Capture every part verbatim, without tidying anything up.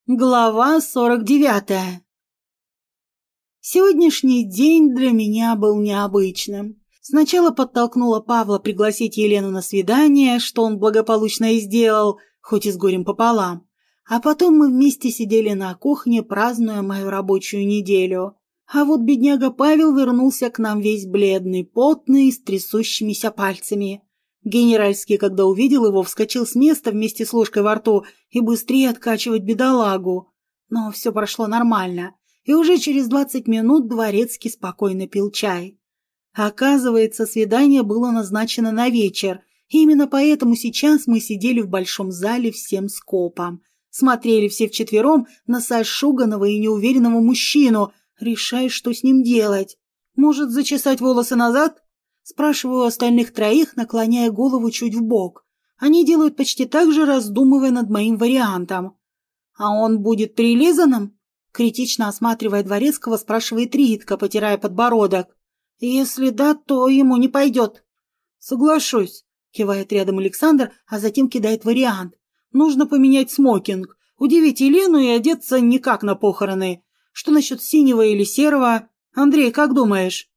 Глава сорок девятая. Сегодняшний день для меня был необычным. Сначала подтолкнула Павла пригласить Елену на свидание, что он благополучно и сделал, хоть и с горем пополам. А потом мы вместе сидели на кухне, празднуя мою рабочую неделю. А вот бедняга Павел вернулся к нам весь бледный, потный, с трясущимися пальцами. Генеральский, когда увидел его, вскочил с места вместе с ложкой во рту и быстрее откачивать бедолагу. Но все прошло нормально, и уже через двадцать минут Дворецкий спокойно пил чай. Оказывается, свидание было назначено на вечер, и именно поэтому сейчас мы сидели в большом зале всем скопом. Смотрели все вчетвером на сошуганного и неуверенного мужчину, решая, что с ним делать. Может, зачесать волосы назад? Спрашиваю остальных троих, наклоняя голову чуть вбок. Они делают почти так же, раздумывая над моим вариантом. «А он будет прилизанным?» Критично осматривая Дворецкого, спрашивает Ритка, потирая подбородок. «Если да, то ему не пойдет». «Соглашусь», — кивает рядом Александр, а затем кидает вариант. «Нужно поменять смокинг, удивить Елену и одеться не как на похороны. Что насчет синего или серого? Андрей, как думаешь?»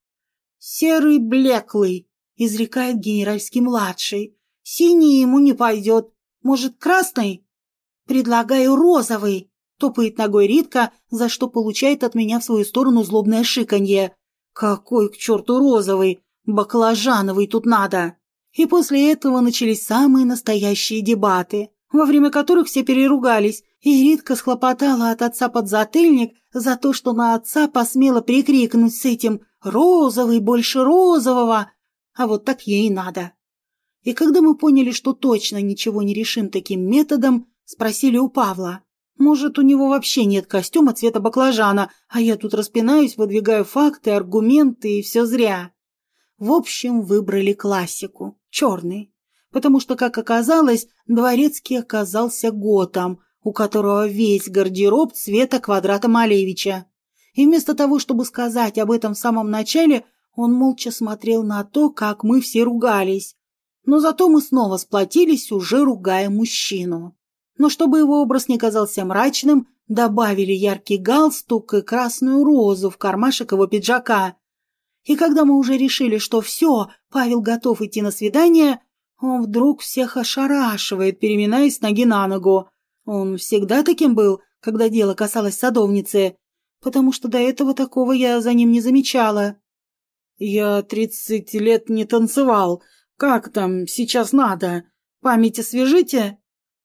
«Серый блеклый», — изрекает генеральский-младший. «Синий ему не пойдет. Может, красный?» «Предлагаю розовый», — топает ногой Ритка, за что получает от меня в свою сторону злобное шиканье. «Какой к черту розовый? Баклажановый тут надо!» И после этого начались самые настоящие дебаты, во время которых все переругались, и Ритка схлопотала от отца подзатыльник за то, что на отца посмела прикрикнуть с этим «розовый, больше розового», а вот так ей и надо. И когда мы поняли, что точно ничего не решим таким методом, спросили у Павла. Может, у него вообще нет костюма цвета баклажана, а я тут распинаюсь, выдвигаю факты, аргументы, и все зря. В общем, выбрали классику, черный, потому что, как оказалось, Дворецкий оказался готом, у которого весь гардероб цвета квадрата Малевича. И вместо того, чтобы сказать об этом в самом начале, он молча смотрел на то, как мы все ругались. Но зато мы снова сплотились, уже ругая мужчину. Но чтобы его образ не казался мрачным, добавили яркий галстук и красную розу в кармашек его пиджака. И когда мы уже решили, что все, Павел готов идти на свидание, он вдруг всех ошарашивает, переминаясь с ноги на ногу. Он всегда таким был, когда дело касалось садовницы, потому что до этого такого я за ним не замечала. «Я тридцать лет не танцевал. Как там сейчас надо? Память освежите?»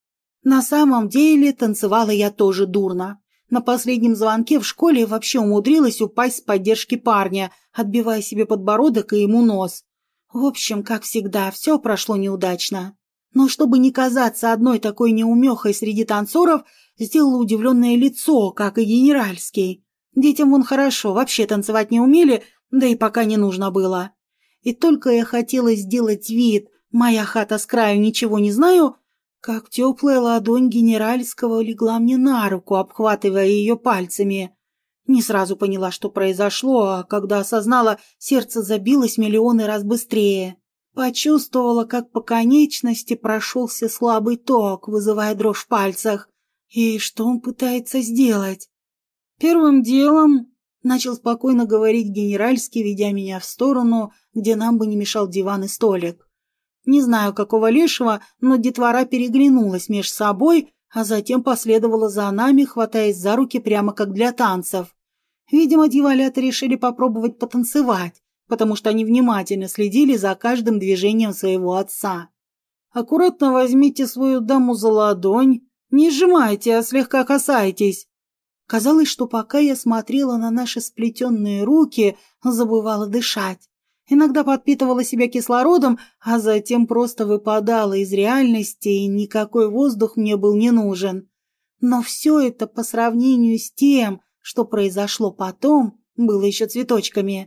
На самом деле танцевала я тоже дурно. На последнем звонке в школе вообще умудрилась упасть с поддержки парня, отбивая себе подбородок и ему нос. В общем, как всегда, все прошло неудачно. Но чтобы не казаться одной такой неумехой среди танцоров, сделала удивленное лицо, как и генеральский. Детям вон хорошо, вообще танцевать не умели, да и пока не нужно было. И только я хотела сделать вид, моя хата с краю, ничего не знаю, как теплая ладонь генеральского легла мне на руку, обхватывая ее пальцами. Не сразу поняла, что произошло, а когда осознала, сердце забилось миллионы раз быстрее. Почувствовала, как по конечности прошелся слабый ток, вызывая дрожь в пальцах. И что он пытается сделать? «Первым делом», — начал спокойно говорить генеральский, ведя меня в сторону, где нам бы не мешал диван и столик. Не знаю, какого лешего, но детвора переглянулась меж собой, а затем последовала за нами, хватаясь за руки прямо как для танцев. Видимо, дьяволята решили попробовать потанцевать, потому что они внимательно следили за каждым движением своего отца. «Аккуратно возьмите свою даму за ладонь, не сжимайте, а слегка касайтесь». Казалось, что пока я смотрела на наши сплетенные руки, забывала дышать. Иногда подпитывала себя кислородом, а затем просто выпадала из реальности, и никакой воздух мне был не нужен. Но все это по сравнению с тем, что произошло потом, было еще цветочками.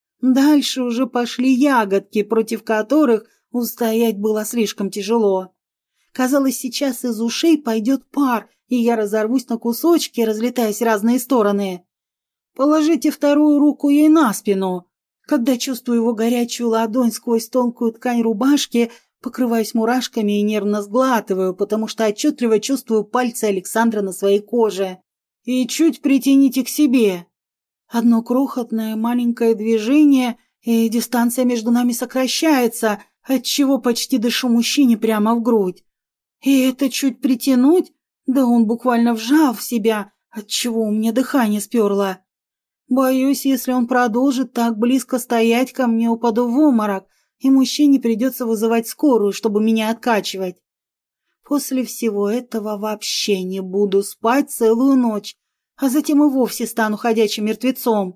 Дальше уже пошли ягодки, против которых устоять было слишком тяжело. Казалось, сейчас из ушей пойдет пар, и я разорвусь на кусочки, разлетаясь в разные стороны. «Положите вторую руку ей на спину». Когда чувствую его горячую ладонь сквозь тонкую ткань рубашки, Покрываюсь мурашками и нервно сглатываю, потому что отчетливо чувствую пальцы Александра на своей коже. И чуть притяните к себе. Одно крохотное маленькое движение, и дистанция между нами сокращается, отчего почти дышу мужчине прямо в грудь. И это чуть притянуть? Да он буквально вжал в себя, отчего у меня дыхание сперло. Боюсь, если он продолжит так близко стоять ко мне, упаду в обморок, и мужчине придется вызывать скорую, чтобы меня откачивать. После всего этого вообще не буду спать целую ночь, а затем и вовсе стану ходячим мертвецом.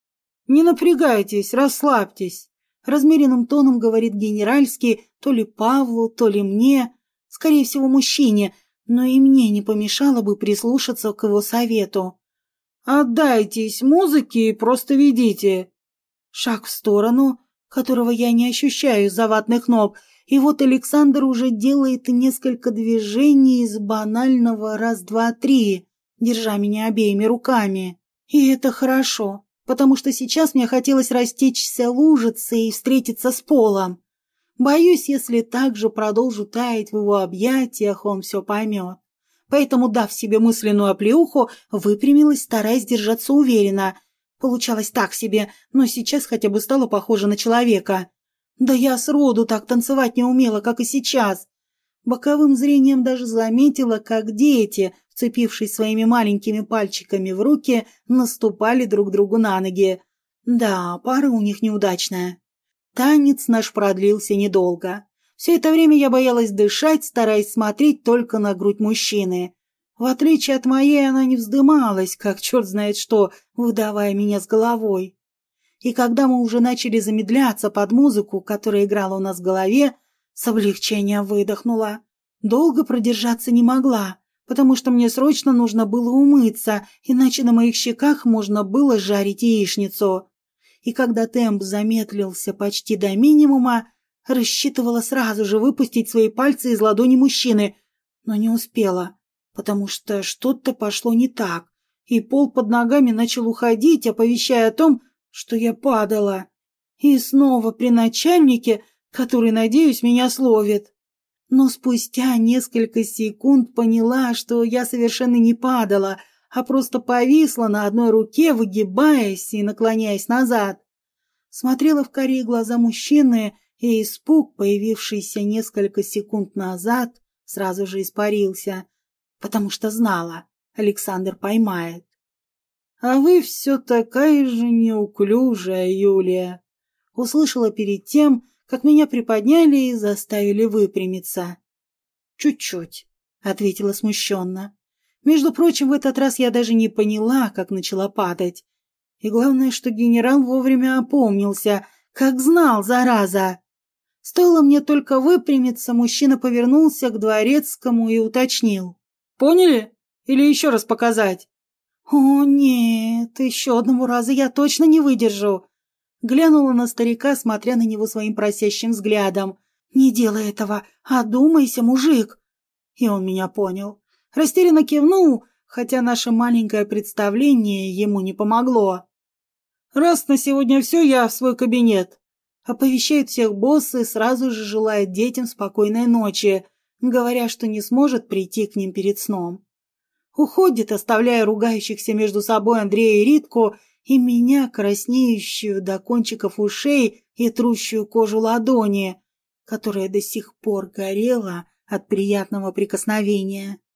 Не напрягайтесь, расслабьтесь, размеренным тоном говорит генеральский то ли Павлу, то ли мне, скорее всего мужчине, но и мне не помешало бы прислушаться к его совету. Отдайтесь музыке и просто ведите. Шаг в сторону, которого я не ощущаю из-за ватных ног, и вот Александр уже делает несколько движений из банального раз-два-три, держа меня обеими руками. И это хорошо, потому что сейчас мне хотелось растечься лужицей и встретиться с полом. Боюсь, если так же продолжу таять в его объятиях, он все поймет. Поэтому, дав себе мысленную оплеуху, выпрямилась, стараясь держаться уверенно. Получалось так себе, но сейчас хотя бы стала похожа на человека. Да я сроду так танцевать не умела, как и сейчас. Боковым зрением даже заметила, как дети, вцепившись своими маленькими пальчиками в руки, наступали друг другу на ноги. Да, пара у них неудачная. Танец наш продлился недолго. Все это время я боялась дышать, стараясь смотреть только на грудь мужчины. В отличие от моей, она не вздымалась, как черт знает что, выдавая меня с головой. И когда мы уже начали замедляться под музыку, которая играла у нас в голове, с облегчением выдохнула. Долго продержаться не могла, потому что мне срочно нужно было умыться, иначе на моих щеках можно было жарить яичницу. И когда темп замедлился почти до минимума, рассчитывала сразу же выпустить свои пальцы из ладони мужчины, но не успела, потому что что-то пошло не так, и пол под ногами начал уходить, оповещая о том, что я падала. И снова при начальнике, который, надеюсь, меня словит. Но спустя несколько секунд поняла, что я совершенно не падала, а просто повисла на одной руке, выгибаясь и наклоняясь назад. Смотрела в карие глаза мужчины, и испуг, появившийся несколько секунд назад, сразу же испарился, потому что знала, Александр поймает. «А вы все такая же неуклюжая, Юлия!» Услышала перед тем, как меня приподняли и заставили выпрямиться. «Чуть-чуть», — ответила смущенно. Между прочим, в этот раз я даже не поняла, как начала падать. И главное, что генерал вовремя опомнился, как знал, зараза. Стоило мне только выпрямиться, мужчина повернулся к дворецкому и уточнил. «Поняли? Или еще раз показать?» «О, нет, еще одного раза я точно не выдержу!» Глянула на старика, смотря на него своим просящим взглядом. «Не делай этого, одумайся, мужик!» И он меня понял. Растерянно кивнул, хотя наше маленькое представление ему не помогло. «Раз на сегодня все, я в свой кабинет!» Оповещает всех босс и сразу же желает детям спокойной ночи, говоря, что не сможет прийти к ним перед сном. Уходит, оставляя ругающихся между собой Андрея и Ритку и меня, краснеющую до кончиков ушей и трущую кожу ладони, которая до сих пор горела от приятного прикосновения.